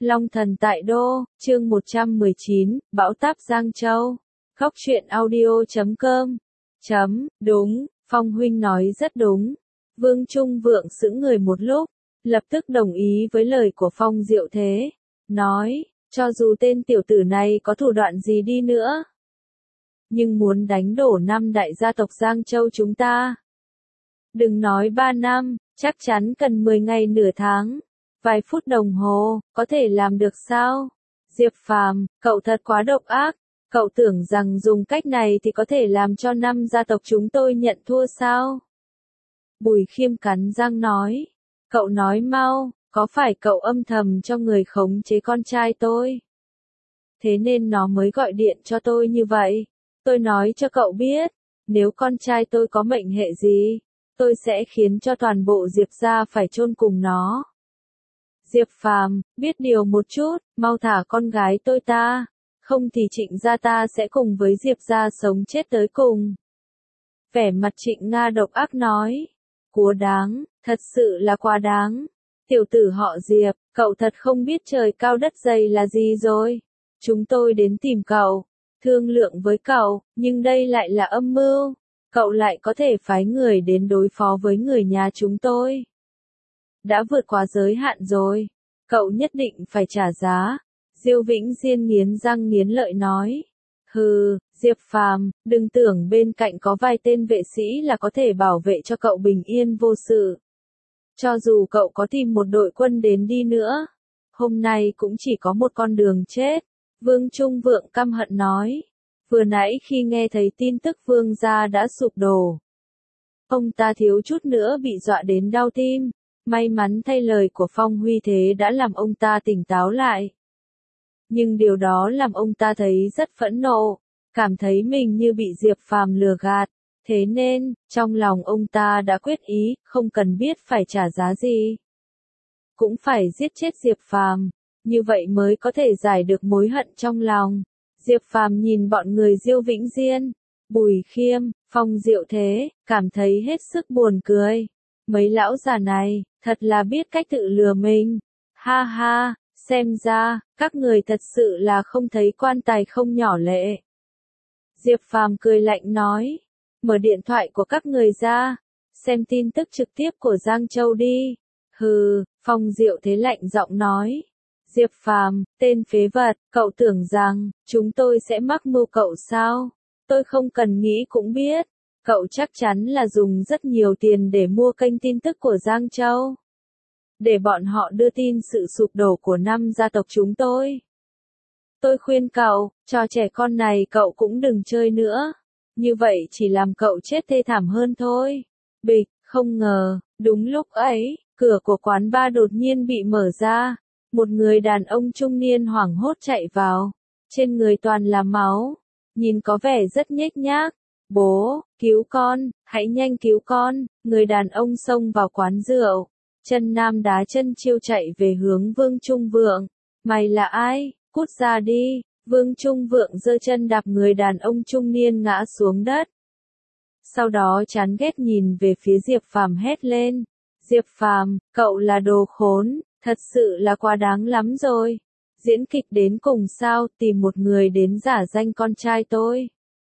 Long thần tại đô, chương 119, bão táp Giang Châu. Góc truyện audio.com. Đúng, Phong huynh nói rất đúng. Vương Trung Vượng sững người một lúc, lập tức đồng ý với lời của Phong Diệu Thế. Nói, cho dù tên tiểu tử này có thủ đoạn gì đi nữa, nhưng muốn đánh đổ 5 đại gia tộc Giang Châu chúng ta, đừng nói 3 năm, chắc chắn cần 10 ngày nửa tháng. Vài phút đồng hồ, có thể làm được sao? Diệp Phàm, cậu thật quá độc ác, cậu tưởng rằng dùng cách này thì có thể làm cho 5 gia tộc chúng tôi nhận thua sao? Bùi Khiêm cắn răng nói, cậu nói mau, có phải cậu âm thầm cho người khống chế con trai tôi? Thế nên nó mới gọi điện cho tôi như vậy. Tôi nói cho cậu biết, nếu con trai tôi có mệnh hệ gì, tôi sẽ khiến cho toàn bộ Diệp gia phải chôn cùng nó. Diệp Phàm, biết điều một chút, mau thả con gái tôi ta, không thì Trịnh gia ta sẽ cùng với Diệp gia sống chết tới cùng. Vẻ mặt Trịnh Nga độc ác nói, quá đáng, thật sự là quá đáng. Tiểu tử họ Diệp, cậu thật không biết trời cao đất dày là gì rồi. Chúng tôi đến tìm cậu, thương lượng với cậu, nhưng đây lại là âm mưu. Cậu lại có thể phái người đến đối phó với người nhà chúng tôi. Đã vượt quá giới hạn rồi, cậu nhất định phải trả giá. Diêu Vĩnh Diên nghiến răng nghiến lợi nói. Hừ, Diệp Phàm, đừng tưởng bên cạnh có vài tên vệ sĩ là có thể bảo vệ cho cậu bình yên vô sự. Cho dù cậu có tìm một đội quân đến đi nữa, hôm nay cũng chỉ có một con đường chết. Vương Trung Vượng căm hận nói. Vừa nãy khi nghe thấy tin tức Vương gia đã sụp đổ, ông ta thiếu chút nữa bị dọa đến đau tim. May mắn thay lời của Phong Huy Thế đã làm ông ta tỉnh táo lại. Nhưng điều đó làm ông ta thấy rất phẫn nộ, cảm thấy mình như bị Diệp Phàm lừa gạt. Thế nên, trong lòng ông ta đã quyết ý, không cần biết phải trả giá gì, cũng phải giết chết Diệp Phàm, như vậy mới có thể giải được mối hận trong lòng. Diệp Phàm nhìn bọn người Diêu Vĩnh Diên, Bùi Khiêm, Phong Diệu Thế, cảm thấy hết sức buồn cười. Mấy lão già này, thật là biết cách tự lừa mình. Ha ha, xem ra, các người thật sự là không thấy quan tài không nhỏ lệ. Diệp Phàm cười lạnh nói, mở điện thoại của các người ra, xem tin tức trực tiếp của Giang Châu đi. Hừ, Phong Diệu Thế lạnh giọng nói. Diệp Phàm, tên phế vật, cậu tưởng rằng, chúng tôi sẽ mắc mưu cậu sao? Tôi không cần nghĩ cũng biết. Cậu chắc chắn là dùng rất nhiều tiền để mua kênh tin tức của Giang Châu, để bọn họ đưa tin sự sụp đổ của 5 gia tộc chúng tôi. Tôi khuyên cậu, trò trẻ con này cậu cũng đừng chơi nữa. Như vậy chỉ làm cậu chết thê thảm hơn thôi. Bịch, không ngờ, đúng lúc ấy, cửa của quán bar đột nhiên bị mở ra. Một người đàn ông trung niên hoảng hốt chạy vào. Trên người toàn là máu, nhìn có vẻ rất nhếch nhác. Bố, cứu con, hãy nhanh cứu con. Người đàn ông xông vào quán rượu, chân nam đá chân chiêu chạy về hướng Vương Trung Vượng. Mày là ai? Cút ra đi. Vương Trung Vượng giơ chân đạp người đàn ông trung niên ngã xuống đất. Sau đó chán ghét nhìn về phía Diệp Phàm hét lên. Diệp Phàm, cậu là đồ khốn, thật sự là quá đáng lắm rồi. Diễn kịch đến cùng sao, tìm một người đến giả danh con trai tôi.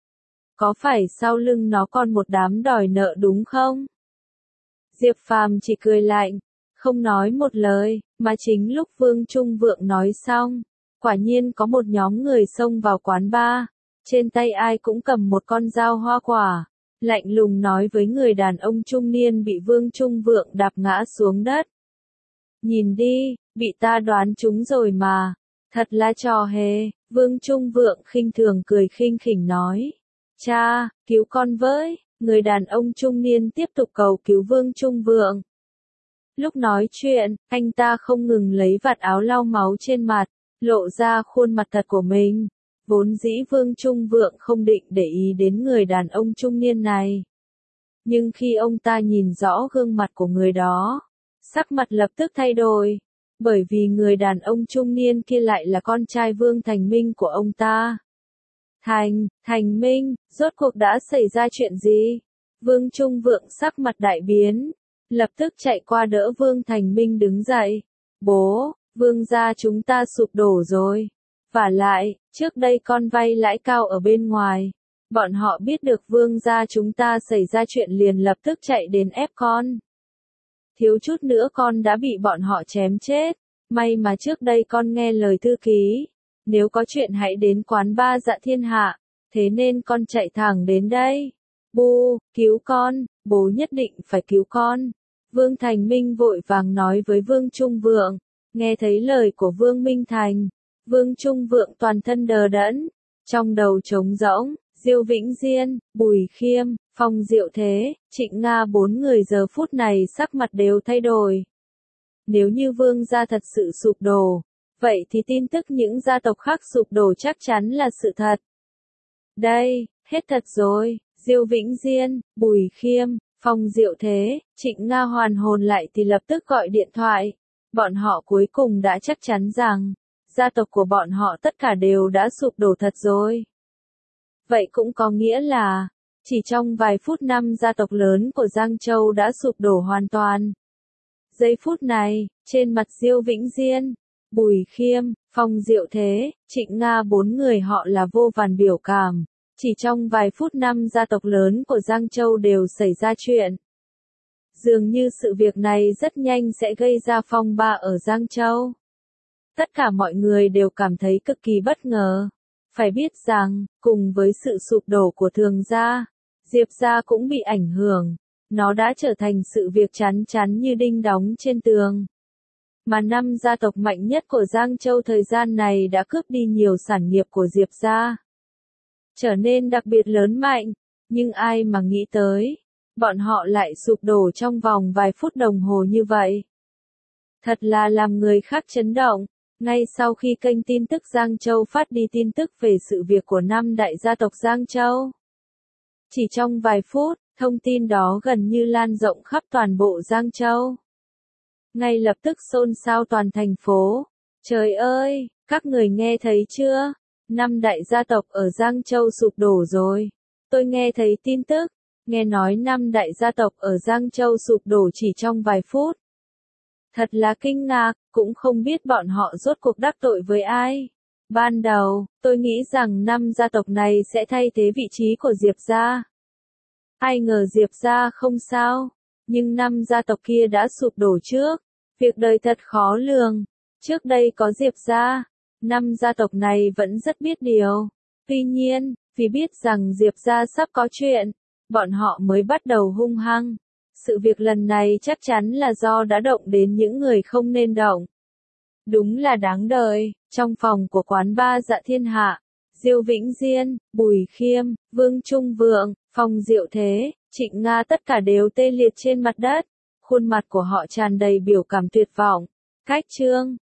Có phải sau lưng nó còn một đám đòi nợ đúng không? Diệp Phàm chỉ cười lạnh, không nói một lời, mà chính lúc Vương Trung Vượng nói xong, quả nhiên có một nhóm người xông vào quán bar, trên tay ai cũng cầm một con dao hoa quả, lạnh lùng nói với người đàn ông trung niên bị Vương Trung Vượng đạp ngã xuống đất. Nhìn đi, bị ta đoán trúng rồi mà, thật là trò hề. Vương Trung Vượng khinh thường cười khinh khỉnh nói. Cha, cứu con với. Người đàn ông trung niên tiếp tục cầu cứu Vương Trung Vượng. Lúc nói chuyện, anh ta không ngừng lấy vạt áo lau máu trên mặt, lộ ra khuôn mặt thật của mình. Vốn dĩ Vương Trung Vượng không định để ý đến người đàn ông trung niên này. Nhưng khi ông ta nhìn rõ gương mặt của người đó, sắc mặt lập tức thay đổi. Bởi vì người đàn ông trung niên kia lại là con trai Vương Thành Minh của ông ta. Thành Minh, rốt cuộc đã xảy ra chuyện gì? Vương Trung Vượng sắc mặt đại biến, lập tức chạy qua đỡ Vương Thành Minh đứng dậy. Vương gia chúng ta sụp đổ rồi. Vả lại, trước đây con vay lãi cao ở bên ngoài. Bọn họ biết được vương gia chúng ta xảy ra chuyện liền lập tức chạy đến ép con. Thiếu chút nữa con đã bị bọn họ chém chết. May mà trước đây con nghe lời thư ký. Nếu có chuyện hãy đến quán ba Dạ Thiên Hạ. Thế nên con chạy thẳng đến đây. Bu, cứu con, bố nhất định phải cứu con. Vương Thành Minh vội vàng nói với Vương Trung Vượng. Nghe thấy lời của Vương Minh Thành. Vương Trung Vượng toàn thân đờ đẫn. Trong đầu trống rỗng. Diêu Vĩnh Diên, Bùi Khiêm, Phong Diệu Thế, Trịnh Nga bốn người giờ phút này sắc mặt đều thay đổi. Nếu như vương gia thật sự sụp đổ, vậy thì tin tức những gia tộc khác sụp đổ chắc chắn là sự thật. Đây, hết thật rồi, Diêu Vĩnh Diên, Bùi Khiêm, Phong Diệu Thế, Trịnh Nga hoàn hồn lại thì lập tức gọi điện thoại. Bọn họ cuối cùng đã chắc chắn rằng, gia tộc của bọn họ tất cả đều đã sụp đổ thật rồi. Vậy cũng có nghĩa là, chỉ trong vài phút năm gia tộc lớn của Giang Châu đã sụp đổ hoàn toàn. Giây phút này, trên mặt Diêu Vĩnh Diên, Bùi Khiêm, Phong Diệu Thế, Trịnh Nga bốn người họ là vô vàn biểu cảm. Chỉ trong vài phút năm gia tộc lớn của Giang Châu đều xảy ra chuyện. Dường như sự việc này rất nhanh sẽ gây ra phong ba ở Giang Châu. Tất cả mọi người đều cảm thấy cực kỳ bất ngờ. Phải biết rằng, cùng với sự sụp đổ của Thường gia, Diệp gia cũng bị ảnh hưởng. Nó đã trở thành sự việc chắn chắn như đinh đóng trên tường. Mà năm gia tộc mạnh nhất của Giang Châu thời gian này đã cướp đi nhiều sản nghiệp của Diệp gia. Trở nên đặc biệt lớn mạnh, nhưng ai mà nghĩ tới, bọn họ lại sụp đổ trong vòng vài phút đồng hồ như vậy. Thật là làm người khác chấn động. Ngay sau khi kênh tin tức Giang Châu phát đi tin tức về sự việc của năm đại gia tộc Giang Châu. Chỉ trong vài phút, thông tin đó gần như lan rộng khắp toàn bộ Giang Châu. Ngay lập tức xôn xao toàn thành phố. Trời ơi, các người nghe thấy chưa? Năm đại gia tộc ở Giang Châu sụp đổ rồi. Tôi nghe thấy tin tức, nghe nói năm đại gia tộc ở Giang Châu sụp đổ chỉ trong vài phút. Thật là kinh ngạc, cũng không biết bọn họ rốt cuộc đắc tội với ai. Ban đầu, tôi nghĩ rằng năm gia tộc này sẽ thay thế vị trí của Diệp gia. Ai ngờ Diệp gia không sao, nhưng năm gia tộc kia đã sụp đổ trước. Việc đời thật khó lường. Trước đây có Diệp gia, năm gia tộc này vẫn rất biết điều. Tuy nhiên, vì biết rằng Diệp gia sắp có chuyện, bọn họ mới bắt đầu hung hăng. Sự việc lần này chắc chắn là do đã động đến những người không nên động. Đúng là đáng đời. Trong phòng của quán ba Dạ Thiên Hạ, Diêu Vĩnh Diên, Bùi Khiêm, Vương Trung Vượng, Phong Diệu Thế, Trịnh Nga tất cả đều tê liệt trên mặt đất. Khuôn mặt của họ tràn đầy biểu cảm tuyệt vọng. Cách chương